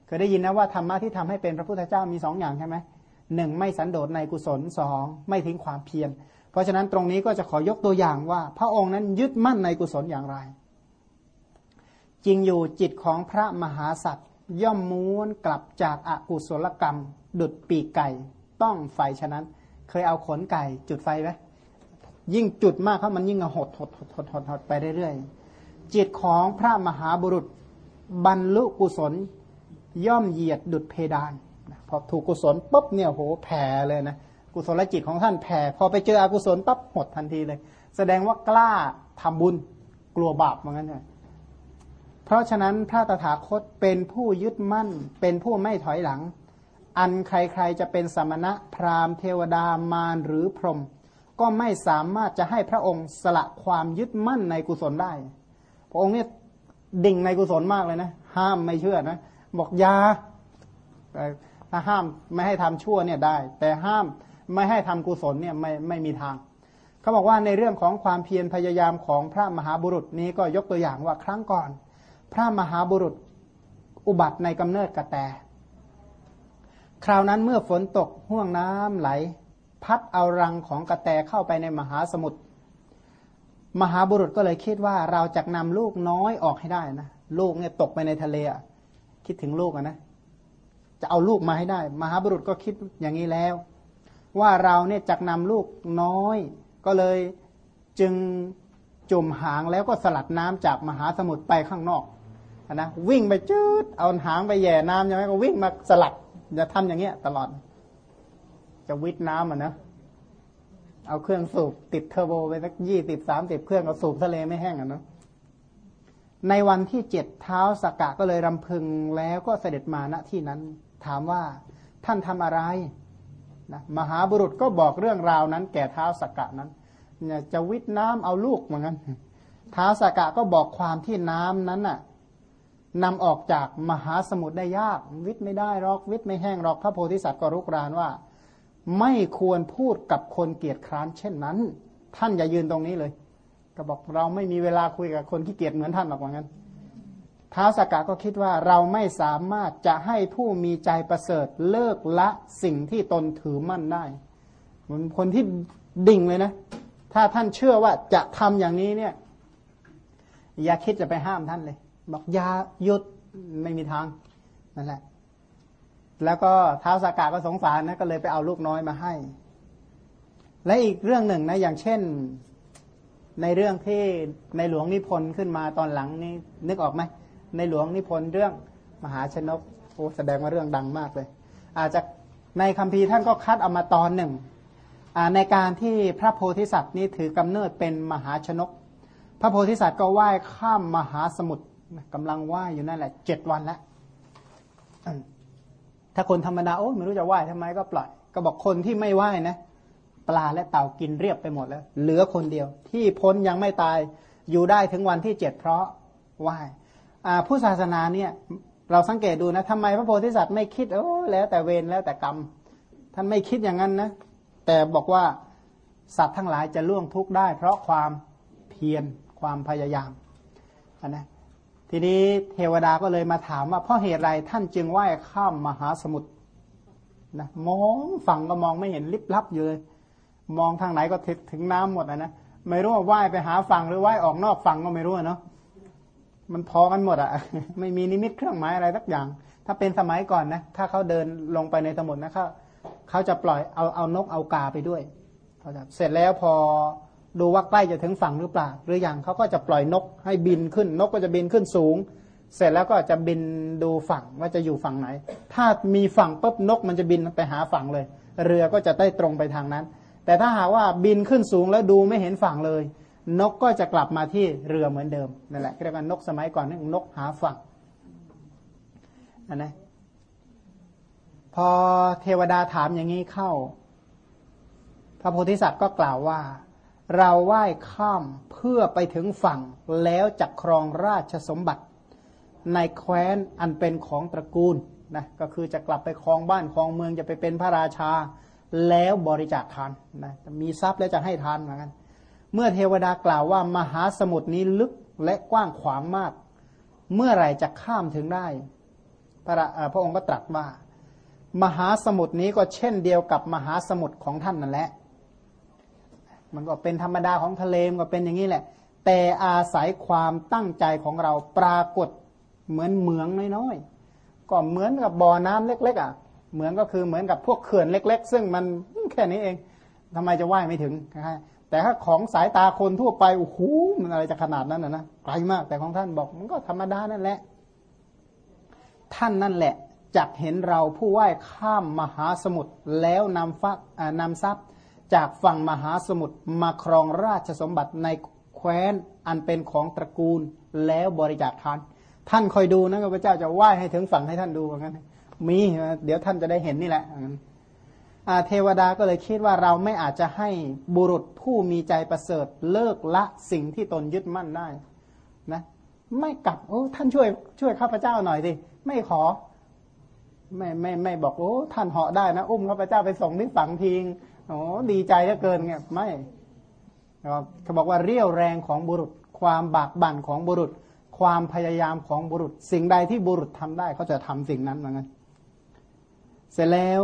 เคยได้ยินนะว่าธรรมะที่ทำให้เป็นพระพุทธเจ้ามี2 อย่างใช่ไหมหนึ่งไม่สันโดษในกุศล2ไม่ทิ้งความเพียรเพราะฉะนั้นตรงนี้ก็จะขอยกตัวอย่างว่าพระองค์นั้นยึดมั่นในกุศลอย่างไรจริงอยู่จิตของพระมหาสัตว์ย่อมม้วนกลับจากอกุศลกรรมดุจปีกไก่ต้องไฟฉะนั้นเคยเอาขนไก่จุดไฟไหมยิ่งจุดมากเขามันยิ่งหดไปเรื่อยๆจิตของพระมหาบุรุษบรรลุกุศลย่อมเหยียดดุจเพดานพอถูกกุศลปุ๊บเนี่ยโหแผ่เลยนะกุศลจิตของท่านแผ่พอไปเจออกุศลปั๊บหดทันทีเลยแสดงว่ากล้าทำบุญกลัวบาปเหมือนกันเลยเพราะฉะนั้นพระตถาคตเป็นผู้ยึดมั่นเป็นผู้ไม่ถอยหลังอันใครๆจะเป็นสมณะพราหมณ์เทวดามารหรือพรหมก็ไม่สามารถจะให้พระองค์สละความยึดมั่นในกุศลได้พระองค์เนี่ยดิ่งในกุศลมากเลยนะห้ามไม่เชื่อนะบอกยาถ้าห้ามไม่ให้ทำชั่วเนี่ยได้แต่ห้ามไม่ให้ทำกุศลเนี่ยไม่มีทางเขาบอกว่าในเรื่องของความเพียรพยายามของพระมหาบุรุษนี้ก็ยกตัวอย่างว่าครั้งก่อนพระมหาบุรุษอุบัติในกำเนิดกระแตคราวนั้นเมื่อฝนตกห่วงน้ำไหลพัดเอารังของกระแตเข้าไปในมหาสมุทรมหาบุรุษก็เลยคิดว่าเราจะนำลูกน้อยออกให้ได้นะลูกเนี่ยตกไปในทะเลคิดถึงลูกนะจะเอาลูกมาให้ได้มหาบุรุษก็คิดอย่างนี้แล้วว่าเราเนี่ยจะนำลูกน้อยก็เลยจึงจุ่มหางแล้วก็สลัดน้ำจากมหาสมุทรไปข้างนอกนะวิ่งไปจืดเอาหางไปแย่น้ำใช่ไหมก็วิ่งมาสลัดจะทำอย่างเงี้ยตลอดจะวิทน้ำนะเอาเครื่องสูบติดเทอร์โบไปสัก20-30เครื่องเอาสูบทะเลไม่แห้งนะในวันที่7ท้าวสักกะก็เลยรำพึงแล้วก็เสด็จมาณที่นั้นถามว่าท่านทำอะไรนะมหาบุรุษก็บอกเรื่องราวนั้นแก่ท้าวสักกะนั้นเนี่ยจะวิทน้ำเอาลูกเหมือนกันท้าวสักกะก็บอกความที่น้ำนั้นน่ะนำออกจากมหาสมุทรได้ยากวิทไม่ได้หรอกวิทไม่แห้งหรอกพระโพธิสัตว์ก็รุกรานว่าไม่ควรพูดกับคนเกียจคร้านเช่นนั้นท่านอย่ายืนตรงนี้เลยก็บอกเราไม่มีเวลาคุยกับคนที่เกียจเหมือนท่านหรอกว่างั้นท้าวสักกะก็คิดว่าเราไม่สามารถจะให้ผู้มีใจประเสริฐเลิกละสิ่งที่ตนถือมั่นได้เหมือนคนที่ดิ่งเลยนะถ้าท่านเชื่อว่าจะทำอย่างนี้เนี่ยอย่าคิดจะไปห้ามท่านเลยบอกอย่าหยุดไม่มีทางนั่นแหละแล้วก็ท้าวสักกะก็สงสารนะก็เลยไปเอาลูกน้อยมาให้และอีกเรื่องหนึ่งนะอย่างเช่นในเรื่องที่ในหลวงนิพนธ์ขึ้นมาตอนหลังนี่นึกออกไหมในหลวงนิพนธ์เรื่องมหาชนกโอ้แสดงว่าเรื่องดังมากเลยอาจจะในคัมภีร์ท่านก็คัดเอามาตอนหนึ่งในการที่พระโพธิสัตว์นี้ถือกำเนิดเป็นมหาชนกพระโพธิสัตว์ก็ว่ายข้ามมหาสมุทรกำลังว่ายอยู่นั่นแหละ7 วันแล้วถ้าคนธรรมดาโอ้ไม่รู้จะว่ายทำไมก็ปล่อยก็บอกคนที่ไม่ว่ายนะปลาและเต่ากินเรียบไปหมดแล้วเหลือคนเดียวที่พ้นยังไม่ตายอยู่ได้ถึงวันที่7เพราะว่ายผู้ศาสนาเนี่ยเราสังเกตดูนะทำไมพระโพธิสัตว์ไม่คิดแล้วแต่เวรแล้วแต่กรรมท่านไม่คิดอย่างนั้นนะแต่บอกว่าสัตว์ทั้งหลายจะล่วงทุกข์ได้เพราะความเพียรความพยายามนะทีนี้เทวดาก็เลยมาถามว่าเพราะเหตุไรท่านจึงว่ายข้ามมหาสมุทรนะมองฝั่งก็มองไม่เห็นลิบลับอยู่เลยมองทางไหนก็ถึงน้ำหมดนะไม่รู้ว่าว่ายไปหาฝั่งหรือว่ายออกนอกฝั่งก็ไม่รู้เนาะมันพอกันหมดไม่มีนิมิตเครื่องหมายอะไรสักอย่างถ้าเป็นสมัยก่อนนะถ้าเขาเดินลงไปในสมุทรนะเขาจะปล่อยเอานกเอากาไปด้วยเสร็จแล้วพอดูว่าใกล้จะถึงฝั่งหรือเปล่าหรือยังเขาก็จะปล่อยนกให้บินขึ้นนกก็จะบินขึ้นสูงเสร็จแล้วก็จะบินดูฝั่งว่าจะอยู่ฝั่งไหนถ้ามีฝั่งปุ๊บนกมันจะบินไปหาฝั่งเลยเรือก็จะได้ตรงไปทางนั้นแต่ถ้าหากว่าบินขึ้นสูงแล้วดูไม่เห็นฝั่งเลยนกก็จะกลับมาที่เรือเหมือนเดิมนั่นแหละเรียกว่านกสมัยก่อนนี่นกหาฝั่งนะพอเทวดาถามอย่างนี้เข้าพระโพธิสัตว์ก็กล่าวว่าเราว่ายข้ามเพื่อไปถึงฝั่งแล้วจักครองราชสมบัติในแคว้นอันเป็นของตระกูลนะก็คือจะกลับไปครองบ้านครองเมืองจะไปเป็นพระราชาแล้วบริจาคทานนะมีทรัพย์แล้วจะให้ทานเหมือนกันเมื่อเทวดากล่าวว่ามหาสมุทรนี้ลึกและกว้างขวางมากเมื่อไหร่จะข้ามถึงได้พระองค์ก็ตรัสว่ามหาสมุทรนี้ก็เช่นเดียวกับมหาสมุทรของท่านนั่นแหละมันก็เป็นธรรมดาของทะเลมันก็เป็นอย่างนี้แหละแต่อาศัยความตั้งใจของเราปรากฏเหมือนเหมืองน้อยๆก็เหมือนกับบ่อน้ำเล็กๆอ่ะเหมือนก็คือเหมือนกับพวกเขื่อนเล็กๆซึ่งมันแค่นี้เองทำไมจะว่ายไม่ถึงแต่ถ้าของสายตาคนทั่วไปโอ้โหมันอะไรจะขนาดนั้นนะไกลมากแต่ของท่านบอกมันก็ธรรมดานั่นแหละท่านนั่นแหละจักเห็นเราผู้ว่ายข้ามมหาสมุทรแล้วนำทรัพย์จากฝั่งมหาสมุทรมาครองราชสมบัติในแคว้นอันเป็นของตระกูลแล้วบริจาคทานท่านคอยดูนะพระเจ้าจะว่ายให้ถึงฝั่งให้ท่านดูอย่างนั้นมีเดี๋ยวท่านจะได้เห็นนี่แหละเทวดาก็เลยคิดว่าเราไม่อาจจะให้บุรุษผู้มีใจประเสริฐเลิกละสิ่งที่ตนยึดมั่นได้นะไม่กลับท่านช่วยข้าพเจ้าหน่อยสิไม่ขอไม่บอกท่านเหาะได้นะอุ้มข้าพเจ้าไปส่งที่ฝั่งทิ้งดีใจเหลือเกินเงี้ยไม่เขาบอกว่าเรี่ยวแรงของบุรุษความบากบั่นของบุรุษความพยายามของบุรุษสิ่งใดที่บุรุษทำได้เขาจะทำสิ่งนั้นเหมือนกันเสร็จแล้ว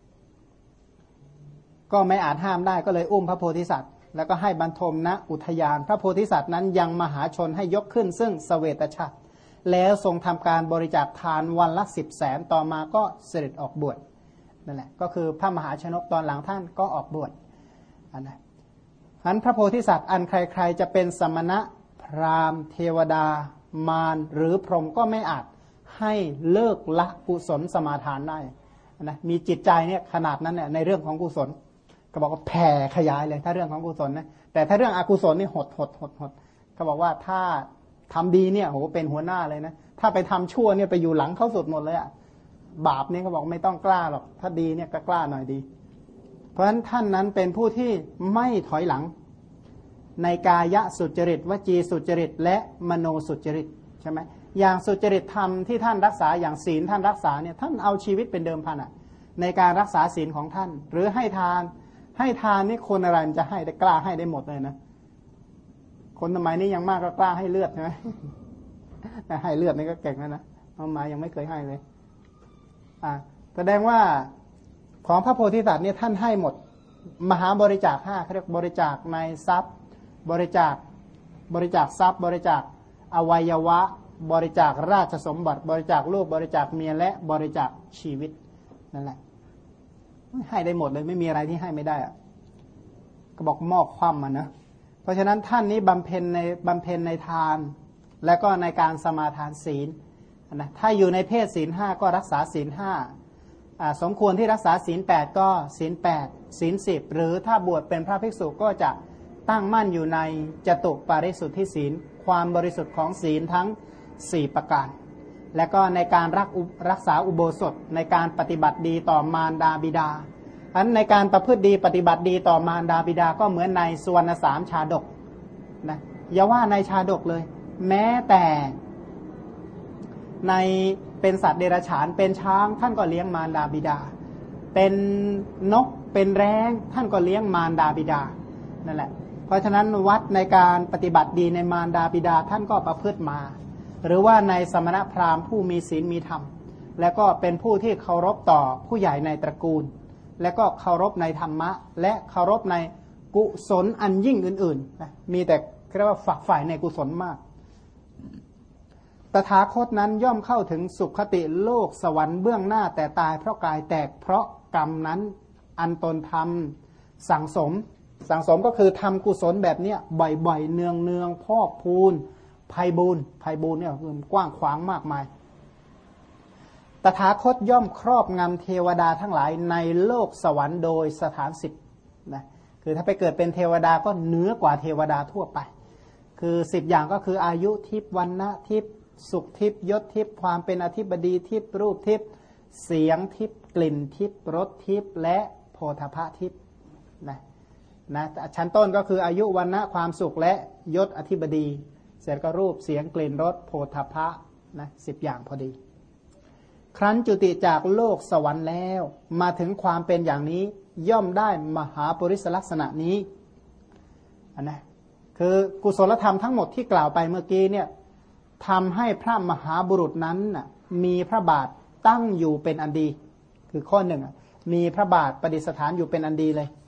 ก็ไม่อาจห้ามได้ก็เลยอุ้มพระโพธิสัตว์แล้วก็ให้บรรทมณอุทยานพระโพธิสัตว์นั้นยังมหาชนให้ยกขึ้นซึ่งเสวตฉัตรแล้วทรงทำการบริจาคทานวันละ10,000,000ต่อมาก็เสด็จออกบวชนั่นแหละก็คือพระมหาชนกตอนหลังท่านก็ออกบวชอันนั้นพระโพธิสัตว์อันใครๆจะเป็นสมณะพราหมณ์เทวดามารหรือพรหมก็ไม่อาจให้เลิกละกุศลสมาทานได้นะมีจิตใจเนี่ยขนาดนั้นเนี่ยในเรื่องของกุศลก็บอกว่าแผ่ขยายเลยถ้าเรื่องของกุศลนะแต่ถ้าเรื่องอกุศลนี่หดเขาบอกว่าถ้าทำดีเนี่ยโหเป็นหัวหน้าเลยนะถ้าไปทำชั่วเนี่ยไปอยู่หลังเข้าสุดหมดเลยอะบาปนี่เขาบอกไม่ต้องกล้าหรอกถ้าดีเนี่ยก็กล้าหน่อยดีเพราะฉะนั้นท่านนั้นเป็นผู้ที่ไม่ถอยหลังในกายสุจริตวจีสุจริตและมโนสุจริตใช่ไหมอย่างสุจริตธรรมที่ท่านรักษาอย่างศีลท่านรักษาเนี่ยท่านเอาชีวิตเป็นเดิมพันอะในการรักษาศีลของท่านหรือให้ทานนี่คนอะไรจะให้ได้กล้าให้ได้หมดเลยนะคนสมัยนี้ยังมากก็กล้าให้เลือดใช่ไหมให้เลือดนี่ก็เก่งแล้วนะเอามายังไม่เคยให้เลยแสดงว่าของพระโพธิสัตว์เนี่ยท่านให้หมดมหาบริจาค5เขาเรียกบริจาคในทรัพย์บริจาคทรัพย์บริจาคอวัยวะบริจาคราชสมบัติบริจาคลูกบริจาคเมียและบริจาคชีวิตนั่นแหละให้ได้หมดเลยไม่มีอะไรที่ให้ไม่ได้อะก็บอกมอบความมันนะเพราะฉะนั้นท่านนี้บำเพ็ญในทานและก็ในการสมาทานศีลนะถ้าอยู่ในเพศศีล5ก็รักษาศีล5สมควรที่รักษาศีล8ก็ศีล8ศีล10หรือถ้าบวชเป็นพระภิกษุก็จะตั้งมั่นอยู่ในจตุปาริสุทธิศีลความบริสุทธิ์ของศีลทั้ง4ประการและก็ในการรักษาอุโบสถในการปฏิบัติดีต่อมารดาบิดาอันในการประพฤติดีปฏิบัติดีต่อมารดาบิดาก็เหมือนในสุวรรณสามชาดกนะอย่าว่าในชาดกเลยแม้แต่ในเป็นสัตว์เดรัจฉานเป็นช้างท่านก็เลี้ยงมารดาบิดาเป็นนกเป็นแร้งท่านก็เลี้ยงมารดาบิดานั่นแหละเพราะฉะนั้นวัดในการปฏิบัติดีในมารดาบิดาท่านก็ประพฤติมาหรือว่าในสมณพราหมณ์ผู้มีศีลมีธรรมและก็เป็นผู้ที่เคารพต่อผู้ใหญ่ในตระกูลและก็เคารพในธรรมะและเคารพในกุศลอันยิ่งอื่นๆนะมีแต่เรียกว่าฝักใฝ่ในกุศลมากตถาคตนั้นย่อมเข้าถึงสุขติโลกสวรรค์เบื้องหน้าแต่ตายเพราะกายแตกเพราะกรรมนั้นอันตนทำสั่งสมก็คือทำกุศลแบบนี้บ่อยๆเนืองๆพอกพูนไพบูลย์เนี่ยคือกว้างขวางมากมายตถาคตย่อมครอบงำเทวดาทั้งหลายในโลกสวรรค์โดยสถาน10นะคือถ้าไปเกิดเป็นเทวดาก็เหนือกว่าเทวดาทั่วไปคือ10อย่างก็คืออายุทิพย์วรรณะทิพย์สุขทิพย์ยศทิพย์ความเป็นอธิบดีทิพย์รูปทิพย์เสียงทิพย์กลิ่นทิพย์รสทิพย์และโผฏฐัพพะทิพย์นะชั้นต้นก็คืออายุวรรณะความสุขและยศอธิบดีเสร็จก็รูปเสียงกลิ่นรสโผฏฐัพพะนะ10อย่างพอดีครั้นจุติจากโลกสวรรค์แล้วมาถึงความเป็นอย่างนี้ย่อมได้มหาปริศลักษณะนี้นะคือกุศลธรรมทั้งหมดที่กล่าวไปเมื่อกี้เนี่ยทำให้พระมหาบุรุษนั้นมีพระบาทตั้งอยู่เป็นอันดีคือข้อหนึ่งมีพระบาทประดิษฐานอยู่เป็นอันดีเลย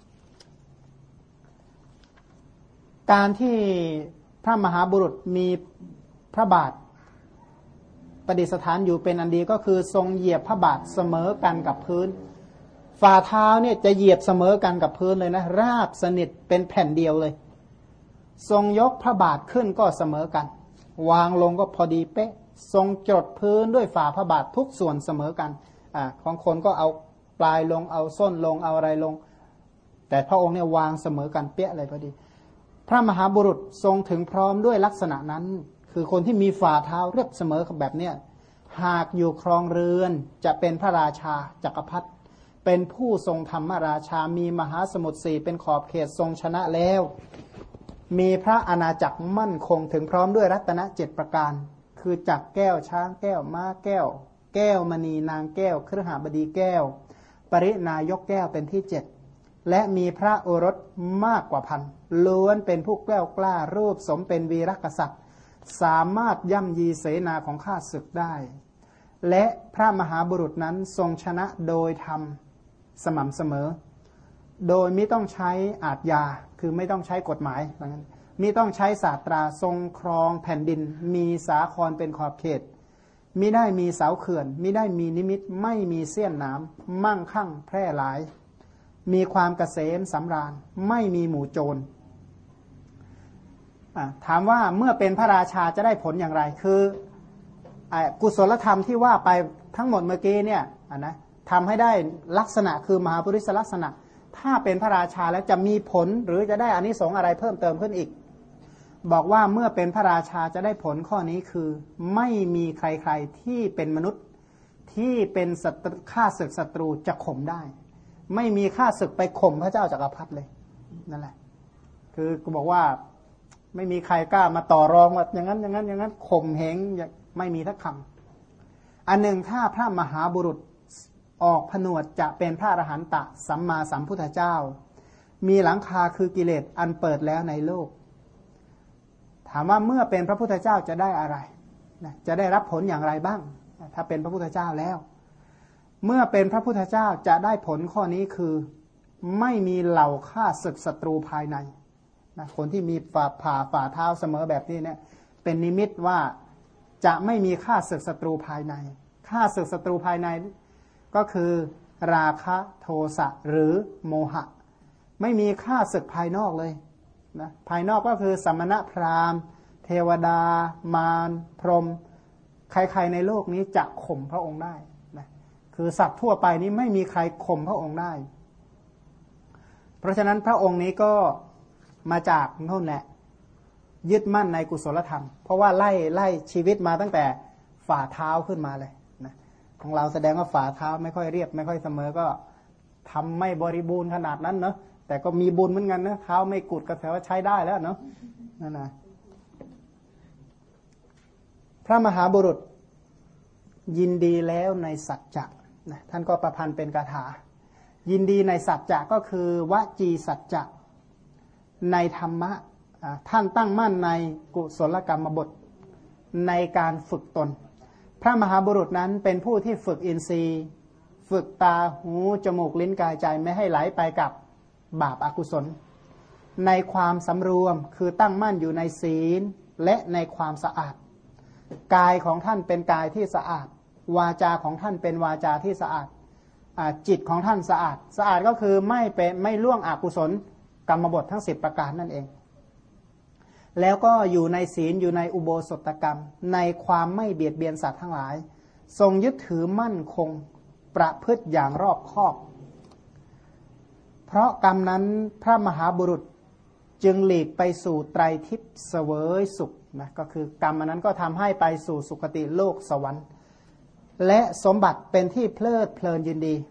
การที่พระมหาบุรุษมีพระบาทประดิษฐานอยู่เป็นอันดีก็คือทรงเหยียบพระบาทเสมอกันกับพื้นฝ่าเท้าเนี่ยจะเหยียบเสมอกันกับพื้นเลยนะราบสนิทเป็นแผ่นเดียวเลยทรงยกพระบาทขึ้นก็เสมอกันวางลงก็พอดีเป๊ะทรงจดพื้นด้วยฝ่าพระบาททุกส่วนเสมอกันของคนก็เอาปลายลงเอาส้นลงเอาอะไรลงแต่พระองค์เนี่ยวางเสมอกันเป๊ะเลยพอดีพระมหาบุรุษทรงถึงพร้อมด้วยลักษณะนั้นคือคนที่มีฝ่าเท้าเรียบเสมอแบบเนี้ยหากอยู่ครองเรือนจะเป็นพระราชาจักรพรรดิเป็นผู้ทรงธรรมราชามีมหาสมุทรสี่เป็นขอบเขตทรงชนะแล้วมีพระอาณาจักรมั่นคงถึงพร้อมด้วยรัตน7ประการคือจักรแก้วช้างแก้วม้าแก้วแก้วมณีนางแก้วคฤหบดีแก้วปรินายกแก้วเป็นที่7และมีพระโอรสมากกว่าพันล้วนเป็นผู้แกล้วกล้ารูปสมเป็นวีรกษัตริย์สามารถย่ำยีเสนาของข้าศึกได้และพระมหาบุรุษนั้นทรงชนะโดยธรรมสม่ำเสมอโดยไม่ต้องใช้อาทยาคือไม่ต้องใช้กฎหมายมิต้องใช้ศาสตราทรงครองแผ่นดินมีสาครเป็นขอบเขตมิได้มีเสาเขื่อนมิได้มีนิมิตไม่มีเสี้ยนน้ำมั่งคั่งแพร่หลายมีความเกษมสำราญไม่มีหมู่โจรถามว่าเมื่อเป็นพระราชาจะได้ผลอย่างไรคือกุศลธรรมที่ว่าไปทั้งหมดเมื่อกี้เนี่ยนะทำให้ได้ลักษณะคือมหาปุริสลักษณะถ้าเป็นพระราชาแล้วจะมีผลหรือจะได้อานิสงส์อะไรเพิ่มเติมขึ้นอีกบอกว่าเมื่อเป็นพระราชาจะได้ผลข้อนี้คือไม่มีใครๆที่เป็นมนุษย์ที่เป็นข้าศึกศัตรูจะข่มได้ไม่มีข้าศึกไปข่มพระเจ้าจักรพรรดิเลยนั่นแหละคือกูบอกว่าไม่มีใครกล้ามาต่อรองว่าอย่างนั้นอย่างนั้นอย่างนั้นข่มเหงไม่มีทักคำอันหนึ่งถ้าพระมหาบุรุษออกผนวดจะเป็นพระอรหันตะสัมมาสัมพุทธเจ้ามีหลังคาคือกิเลสอันเปิดแล้วในโลกถามว่าเมื่อเป็นพระพุทธเจ้าจะได้อะไรจะได้รับผลอย่างไรบ้างถ้าเป็นพระพุทธเจ้าแล้วเมื่อเป็นพระพุทธเจ้าจะได้ผลข้อนี้คือไม่มีเหล่าฆ่าศึกศัตรูภายในนะคนที่มีฝ่าเท้าเสมอแบบนี้เนี่ยเป็นนิมิตว่าจะไม่มีฆ่าศึกศัตรูภายในฆ่าศึกศัตรูภายในก็คือราคะโทสะหรือโมหะไม่มีฆ่าศึกภายนอกเลยนะภายนอกก็คือสมณะพราหมณ์เทวดามารพรหมใครๆในโลกนี้จะข่มพระองค์ได้นะคือสัตว์ทั่วไปนี้ไม่มีใครข่มพระองค์ได้เพราะฉะนั้นพระองค์นี้ก็มาจากโน่นแหละยึดมั่นในกุศลธรรมเพราะว่าไล่ชีวิตมาตั้งแต่ฝ่าเท้าขึ้นมาเลยนะของเราแสดงว่าฝ่าเท้าไม่ค่อยเรียบไม่ค่อยเสมอก็ทำไม่บริบูรณ์ขนาดนั้นเนาะแต่ก็มีบุญเหมือนกันนะเท้าไม่กุดก็ถือว่าใช้ได้แล้วเนาะนั่นนะพระมหาบุรุษยินดีแล้วในสัจจะนะท่านก็ประพันธ์เป็นคาถายินดีในสัจจะก็คือวจีสัจจะในธรรมะท่านตั้งมั่นในกุศลกรรมบทในการฝึกตนพระมหาบุรุษนั้นเป็นผู้ที่ฝึกอินทรีย์ฝึกตาหูจมูกลิ้นกายใจไม่ให้ไหลไปกับบาปอกุศลในความสำรวมคือตั้งมั่นอยู่ในศีลและในความสะอาดกายของท่านเป็นกายที่สะอาดวาจาของท่านเป็นวาจาที่สะอาดจิตของท่านสะอาดสะอาดก็คือไม่ล่วงอกุศลกรรมบททั้ง10ประการนั่นเองแล้วก็อยู่ในศีลอยู่ในอุโบสถกรรมในความไม่เบียดเบียนสัตว์ทั้งหลายทรงยึดถือมั่นคงประพฤติอย่างรอบคอบเพราะกรรมนั้นพระมหาบุรุษจึงหลีกไปสู่ไตรทิพย์เสวยสุขนะก็คือกรรมนั้นก็ทำให้ไปสู่สุคติโลกสวรรค์และสมบัติเป็นที่เพลิดเพลินยินดี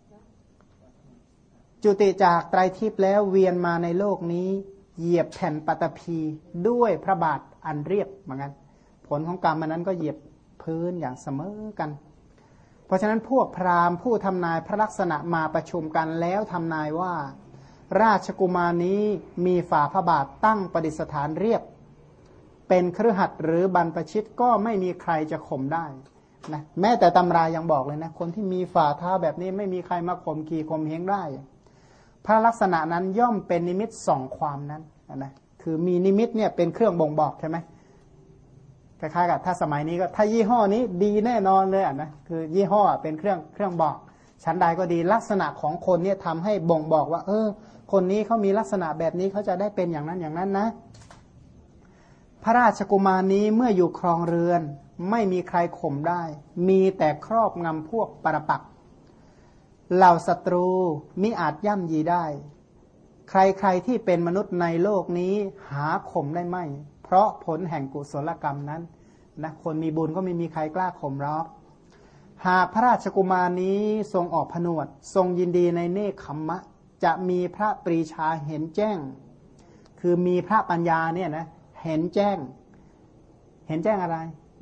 จุติจากไตรทิพย์แล้วเวียนมาในโลกนี้เหยียบแผ่นปฐพีด้วยพระบาทอันเรียบเหมือนกันผลของกรรมนั้นก็เหยียบพื้นอย่างเสมอกันเพราะฉะนั้นพวกพราหมณ์ผู้ทำนายพระลักษณะมาประชุมกันแล้วทำนายว่าราชกุมารนี้มีฝ่าพระบาทตั้งประดิษฐานเรียบเป็นคฤหัสถ์หรือบรรพชิตก็ไม่มีใครจะข่มได้นะแม้แต่ตำรายังบอกเลยนะคนที่มีฝ่าเท้าแบบนี้ไม่มีใครมาข่มขีข่มเหงได้พระลักษณะนั้นย่อมเป็นนิมิตส่องความนั้นนะคือมีนิมิตเนี่ยเป็นเครื่องบ่งบอกใช่ไหมคล้ายๆกับถ้าสมัยนี้ก็ถ้ายี่ห้อนี้ดีแน่นอนเลยนะคือยี่ห้อเป็นเครื่องบอกชั้นใดก็ดีลักษณะของคนเนี่ยทำให้บ่งบอกว่าคนนี้เขามีลักษณะแบบนี้เขาจะได้เป็นอย่างนั้นอย่างนั้นนะพระราชกุมารนี้เมื่ออยู่ครองเรือนไม่มีใครข่มได้มีแต่ครอบงำพวกปรปักษ์เหล่าศัตรูมิอาจย่ำยีได้ใครๆที่เป็นมนุษย์ในโลกนี้หาข่มได้ไม่เพราะผลแห่งกุศลกรรมนั้นนะคนมีบุญก็ไม่มีใครกล้าข่มหรอกหากพระราชกุมารนี้ทรงออกผนวดทรงยินดีในเนคขมมะจะมีพระปรีชาเห็นแจ้งคือมีพระปัญญาเนี่ยนะเห็นแจ้งอะไร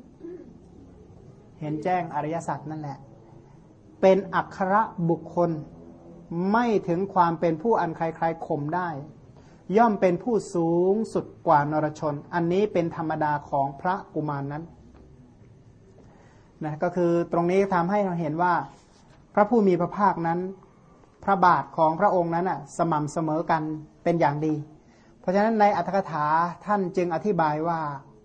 เห็นแจ้งอริยสัจนั่นแหละเป็นอัครบุคคลไม่ถึงความเป็นผู้อันใครๆข่มได้ย่อมเป็นผู้สูงสุดกว่านรชนอันนี้เป็นธรรมดาของพระกุมารนั้นนะก็คือตรงนี้ทำให้เราเห็นว่าพระผู้มีพระภาคนั้นพระบาทของพระองค์นั้นสม่ำเสมอกันเป็นอย่างดีเพราะฉะนั้นในอรรถกถาท่านจึงอธิบายว่า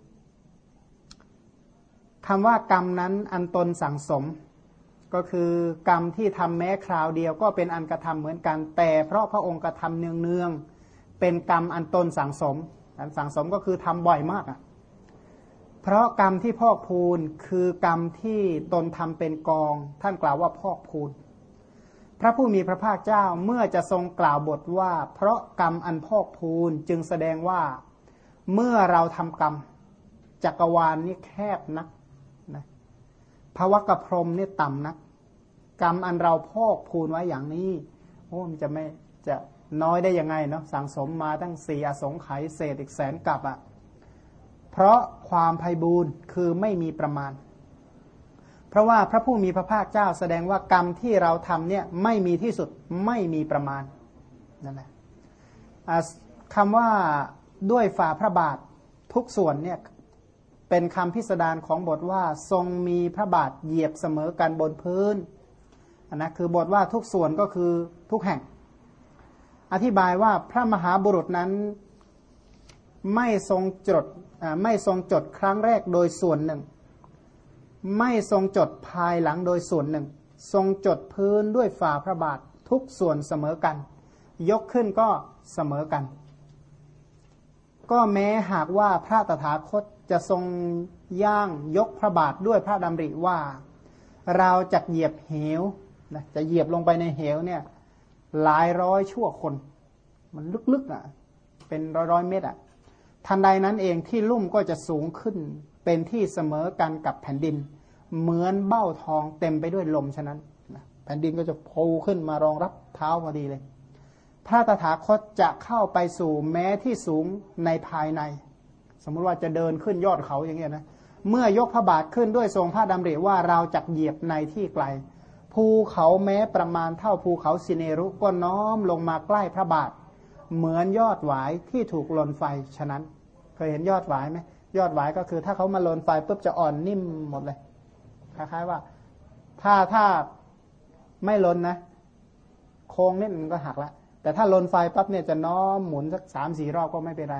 คำว่ากรรมนั้นอันตนสั่งสมก็คือกรรมที่ทำแม้คราวเดียวก็เป็นอันกระทำเหมือนกันแต่เพราะพระองค์กระทำเนืองๆเป็นกรรมอันตนสั่งสมอันสั่งสมก็คือทำบ่อยมากเพราะกรรมที่พอกพูนคือกรรมที่ตนทำเป็นกองท่านกล่าวว่าพอกพูนพระผู้มีพระภาคเจ้าเมื่อจะทรงกล่าวบทว่าเพราะกรรมอันพอกพูนจึงแสดงว่าเมื่อเราทำกรรมจักรวาลนี่แคบนักนะภวกพรหมนี่ต่ำนักกรรมอันเราพอกพูนไว้อย่างนี้มันจะน้อยได้ยังไงเนาะสั่งสมมาตั้ง4อสงไขยเศษอีกแสนกับเพราะความไพบูรณ์คือไม่มีประมาณเพราะว่าพระผู้มีพระภาคเจ้าแสดงว่ากรรมที่เราทำเนี่ยไม่มีที่สุดไม่มีประมาณนั่นแหละคำว่าด้วยฝ่าพระบาททุกส่วนเนี่ยเป็นคำพิสดารของบทว่าทรงมีพระบาทเหยียบเสมอกันบนพื้นนะคือบทว่าทุกส่วนก็คือทุกแห่งอธิบายว่าพระมหาบุรุษนั้นไม่ทรงจดครั้งแรกโดยส่วนหนึ่งไม่ทรงจดภายหลังโดยส่วนหนึ่งทรงจดพื้นด้วยฝ่าพระบาททุกส่วนเสมอกันยกขึ้นก็เสมอกันก็แม้หากว่าพระตถาคตจะทรงย่างยกพระบาทด้วยพระดำริว่าเราจะเหยียบเหวนะจะเหยียบลงไปในเหวเนี่ยหลายร้อยชั่วคนมันลึกๆเป็นร้อยเมตรทันใดนั้นเองที่ลุ่มก็จะสูงขึ้นเป็นที่เสมอกันกับแผ่นดินเหมือนเบ้าทองเต็มไปด้วยลมฉะนั้นแผ่นดินก็จะพูขึ้นมารองรับเท้าพอดีเลยพระตถาคตจะเข้าไปสู่แม้ที่สูงในภายในสมมุติว่าจะเดินขึ้นยอดเขาอย่างเงี้ยนะเมื่อยกพระบาทขึ้นด้วยทรงพระดำริว่าเราจะเหยียบในที่ไกลภูเขาแม้ประมาณเท่าภูเขาสิเนรุก็น้อมลงมาใกล้พระบาทเหมือนยอดหวายที่ถูกลนไฟฉะนั้นเคยเห็นยอดหวายไหมยอดหวายก็คือถ้าเขามาลนไฟปุ๊บจะอ่อนนิ่มหมดเลยคล้ายๆว่าถ้าไม่ลนนะโค้งนิดมันก็หักละแต่ถ้าลนไฟปั๊บเนี่ยจะน้อมหมุนสัก 3-4 รอบก็ไม่เป็นไร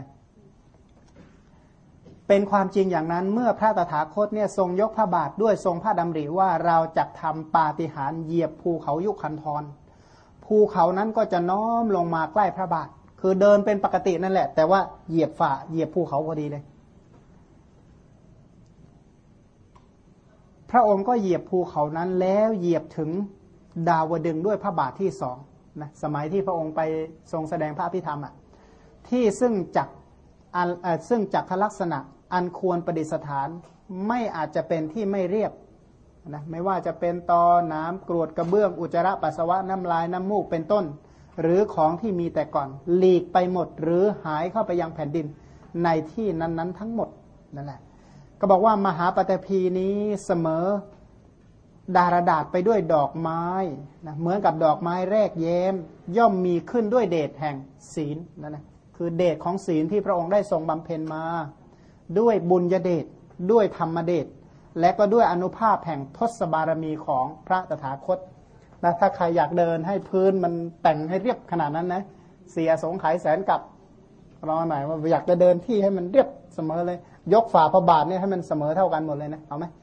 เป็นความจริงอย่างนั้นเมื่อพระตถาคตเนี่ยทรงยกพระบาทด้วยทรงพระดำริว่าเราจะทำปาฏิหาริย์เหยียบภูเขายุคขันธรภูเขานั้นก็จะน้อมลงมาใกล้พระบาทคือเดินเป็นปกตินั่นแหละแต่ว่าเหยียบภูเขาพอดีเลยพระองค์ก็เหยียบภูเขานั้นแล้วเหยียบถึงดาวดึงส์ด้วยพระบาทที่สองนะสมัยที่พระองค์ไปทรงแสดงพระอภิธรรมที่ซึ่งจักรลักษณะอันควรประดิษฐานไม่อาจจะเป็นที่ไม่เรียบนะไม่ว่าจะเป็นตอน้ำกรวดกระเบื้องอุจจาระปัสสาวะน้ำลายน้ำมูกเป็นต้นหรือของที่มีแต่ก่อนหลีกไปหมดหรือหายเข้าไปยังแผ่นดินในที่นั้นๆทั้งหมดนั่นแหละก็บอกว่ามหาปฐพีนี้เสมอดารดาษไปด้วยดอกไม้นะเหมือนกับดอกไม้แรกแย้มย่อมมีขึ้นด้วยเดชแห่งศีลนั่นแหละคือเดชของศีลที่พระองค์ได้ทรงบำเพ็ญมาด้วยบุญญาเดชด้วยธรรมเดชและก็ด้วยอนุภาพแห่งทศบารมีของพระตถาคตนะถ้าใครอยากเดินให้พื้นมันแต่งให้เรียบขนาดนั้นนะเสียสงไขยแสนกับรอหน่อยว่าอยากจะเดินที่ให้มันเรียบเสมอเลยยกฝ่าพระบาทเนี่ยให้มันเสมอเท่ากันหมดเลยนะเอาไหม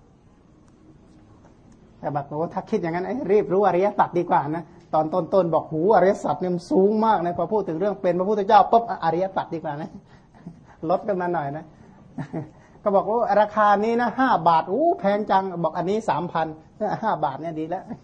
แต่แบบโอ้ถ้าคิดอย่างนั้นรีบรู้อริยสัจดีกว่านะตอนต้นบอกหูอริยสัจเนี่ยสูงมากนะพอพูดถึงเรื่องเป็นพระพุทธเจ้าปุ๊บอริยสัจดีกว่านะลดกันมาหน่อยนะก็บอกว่าราคานี้นะ5 บาทแพงจังบอกอันนี้3,000 5 บาทเนี่ยดีแล้ว